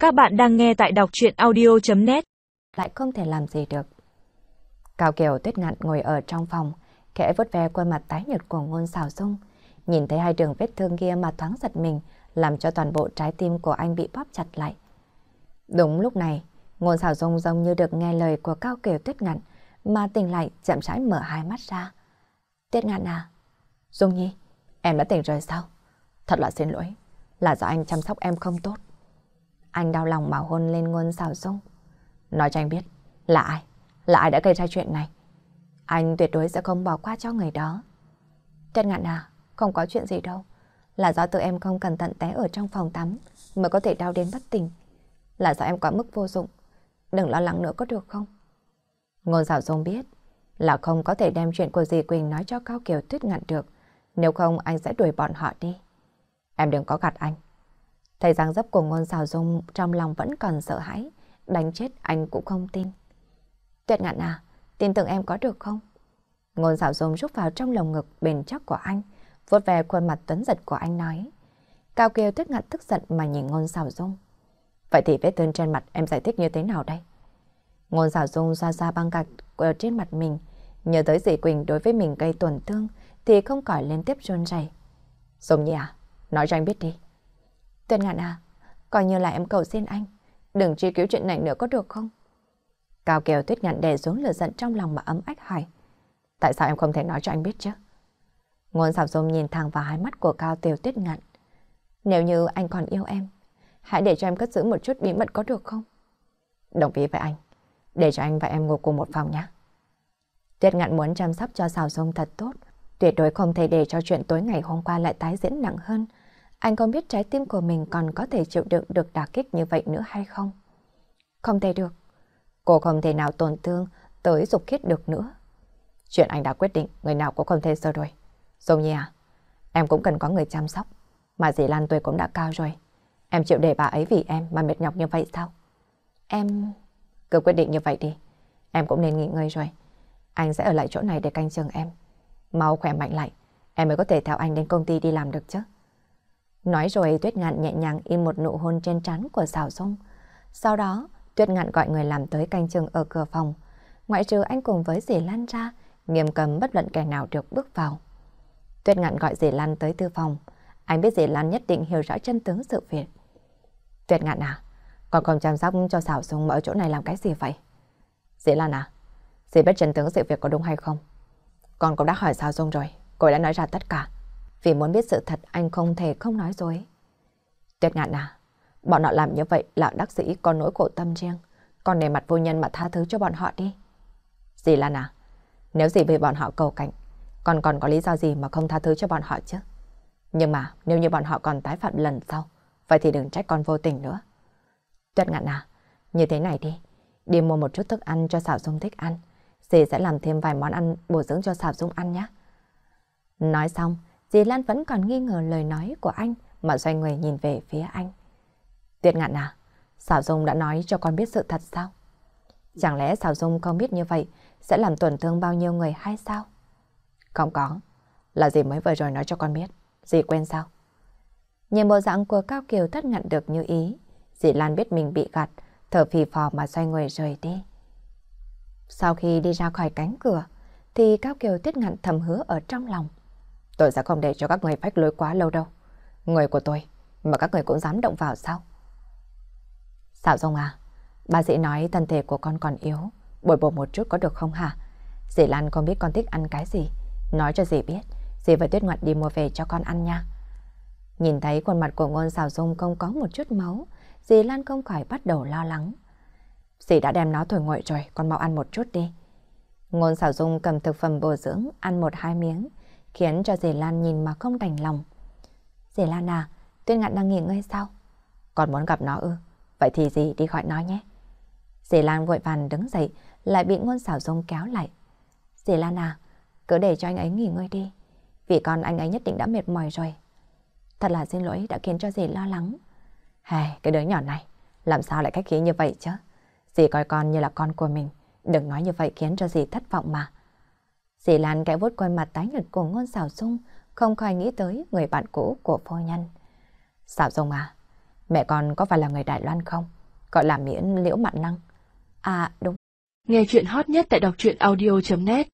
Các bạn đang nghe tại đọc truyện audio.net. Lại không thể làm gì được. Cao Kiều Tuyết Ngạn ngồi ở trong phòng, khẽ vuốt ve khuôn mặt tái nhợt của Ngôn Sảo Dung. Nhìn thấy hai đường vết thương kia mà thoáng giật mình, làm cho toàn bộ trái tim của anh bị bóp chặt lại. Đúng lúc này, Ngôn Sảo Dung giống như được nghe lời của Cao Kiều Tuyết Ngạn mà tỉnh lại, chậm rãi mở hai mắt ra. Tuyết Ngạn à? Dung Nhi, em đã tỉnh rồi sao? Thật là xin lỗi, là do anh chăm sóc em không tốt. Anh đau lòng mà hôn lên Ngôn Sảo Dung. Nói cho anh biết, là ai? Là ai đã gây ra chuyện này? Anh tuyệt đối sẽ không bỏ qua cho người đó. Tuyết Ngạn à, không có chuyện gì đâu. Là do tự em không cẩn thận té ở trong phòng tắm mới có thể đau đến bất tỉnh. Là do em quá mức vô dụng. Đừng lo lắng nữa có được không? Ngôn Sảo Dung biết là không có thể đem chuyện của dì Quỳnh nói cho Cao Kiều Tuyết Ngạn được. Nếu không anh sẽ đuổi bọn họ đi. Em đừng có gạt anh. Thấy dáng dấp của Ngôn Sảo Dung trong lòng vẫn còn sợ hãi, đánh chết anh cũng không tin. Tuyết Ngạn à, tin tưởng em có được không? Ngôn Sảo Dung rút vào trong lồng ngực bền chắc của anh, vuốt ve khuôn mặt tuấn giật của anh nói. Cao Kiều Tuyết Ngạn tức giận mà nhìn Ngôn Sảo Dung. Vậy thì vết thương trên mặt em giải thích như thế nào đây? Ngôn Sảo Dung xoa xoa băng gạc ở trên mặt mình, nhớ tới dì Quỳnh đối với mình gây tổn thương thì không khỏi liên tiếp run rẩy. Dung Nhi à, nói cho anh biết đi. Tuyết Ngạn à, coi như là em cầu xin anh, đừng truy cứu chuyện này nữa có được không? Cao Kiều Tuyết Ngạn đè xuống lửa giận trong lòng mà ấm ách hỏi. Tại sao em không thể nói cho anh biết chứ? Ngôn Sảo Dung nhìn thẳng vào hai mắt của Cao Kiều Tuyết Ngạn. Nếu như anh còn yêu em, hãy để cho em cất giữ một chút bí mật có được không? Đồng ý với anh, để cho anh và em ngủ cùng một phòng nhé. Tuyết Ngạn muốn chăm sóc cho Sảo Dung thật tốt, tuyệt đối không thể để cho chuyện tối ngày hôm qua lại tái diễn nặng hơn. Anh không biết trái tim của mình còn có thể chịu đựng được đả kích như vậy nữa hay không? Không thể được. Cô không thể nào tổn thương tới Dục Khiết được nữa. Chuyện anh đã quyết định, người nào cũng không thể sửa đổi. Dung Nhi à, em cũng cần có người chăm sóc. Mà dì Lan tuổi cũng đã cao rồi. Em chịu để bà ấy vì em mà mệt nhọc như vậy sao? Em... Cứ quyết định như vậy đi. Em cũng nên nghỉ ngơi rồi. Anh sẽ ở lại chỗ này để canh chừng em. Mau khỏe mạnh lại, em mới có thể theo anh đến công ty đi làm được chứ. Nói rồi Tuyết Ngạn nhẹ nhàng im một nụ hôn trên trán của Sảo Dung. Sau đó Tuyết Ngạn gọi người làm tới canh chừng ở cửa phòng. Ngoại trừ anh cùng với dì Lan ra, nghiêm cấm bất luận kẻ nào được bước vào. Tuyết Ngạn gọi dì Lan tới thư phòng. Anh biết dì Lan nhất định hiểu rõ chân tướng sự việc. Tuyết Ngạn à, con không chăm sóc cho Sảo Dung mà ở chỗ này làm cái gì vậy? Dì Lan à, dì biết chân tướng sự việc có đúng hay không? Con cũng đã hỏi Sảo Dung rồi, cô đã nói ra tất cả. Vì muốn biết sự thật anh không thể không nói dối. Tuyết Ngạn à, bọn họ làm như vậy là đắc sĩ có nỗi khổ tâm riêng. Con nể mặt vô nhân mà tha thứ cho bọn họ đi. Dì Lan à, nếu dì vì bọn họ cầu cảnh, con còn có lý do gì mà không tha thứ cho bọn họ chứ? Nhưng mà nếu như bọn họ còn tái phạm lần sau, vậy thì đừng trách con vô tình nữa. Tuyết Ngạn à, như thế này đi, đi mua một chút thức ăn cho Sảo Dung thích ăn. Dì sẽ làm thêm vài món ăn bổ dưỡng cho Sảo Dung ăn nhé. Nói xong, dì Lan vẫn còn nghi ngờ lời nói của anh mà xoay người nhìn về phía anh. Tuyết Ngạn à, Sảo Dung đã nói cho con biết sự thật sao? Chẳng lẽ Sảo Dung không biết như vậy sẽ làm tổn thương bao nhiêu người hay sao? Không có, là dì mới vừa rồi nói cho con biết. Dì quên sao? Nhìn bộ dạng của Cao Kiều Tuyết Ngạn được như ý, dì Lan biết mình bị gạt, thở phì phò mà xoay người rời đi. Sau khi đi ra khỏi cánh cửa, thì Cao Kiều Tuyết Ngạn thầm hứa ở trong lòng. Tôi sẽ không để cho các người phách lối quá lâu đâu. Người của tôi mà các người cũng dám động vào sao? Sảo Dung à, bác sĩ nói thân thể của con còn yếu, bồi bổ một chút có được không hả? Dì Lan không biết con thích ăn cái gì, nói cho dì biết, dì và Tuyết Ngạn đi mua về cho con ăn nha. Nhìn thấy khuôn mặt của Ngôn Sảo Dung không có một chút máu, dì Lan không khỏi bắt đầu lo lắng. Dì đã đem nó thổi nguội rồi, con mau ăn một chút đi. Ngôn Sảo Dung cầm thực phẩm bổ dưỡng ăn một hai miếng, khiến cho dì Lan nhìn mà không đành lòng. Dì Lan à, Tuyết Ngạn đang nghỉ ngơi sao? Còn muốn gặp nó ư? Vậy thì dì đi gọi nó nhé. Dì Lan vội vàng đứng dậy, lại bị Ngôn Sảo Dung kéo lại. Dì Lan à, cứ để cho anh ấy nghỉ ngơi đi, vì con anh ấy nhất định đã mệt mỏi rồi. Thật là xin lỗi đã khiến cho dì lo lắng. Hề, cái đứa nhỏ này, làm sao lại khách khí như vậy chứ? Dì coi con như là con của mình, đừng nói như vậy khiến cho dì thất vọng mà. Dì Lan kẽ vuốt khuôn mặt tái nhợt của Ngôn Sảo Dung, không khỏi nghĩ tới người bạn cũ của phu nhân. Sảo Dung à, Mẹ con có phải là người Đài Loan không? Gọi là Miễn Liễu Mạn Năng. À đúng. Nghe chuyện hot nhất tại đọc truyện audio.net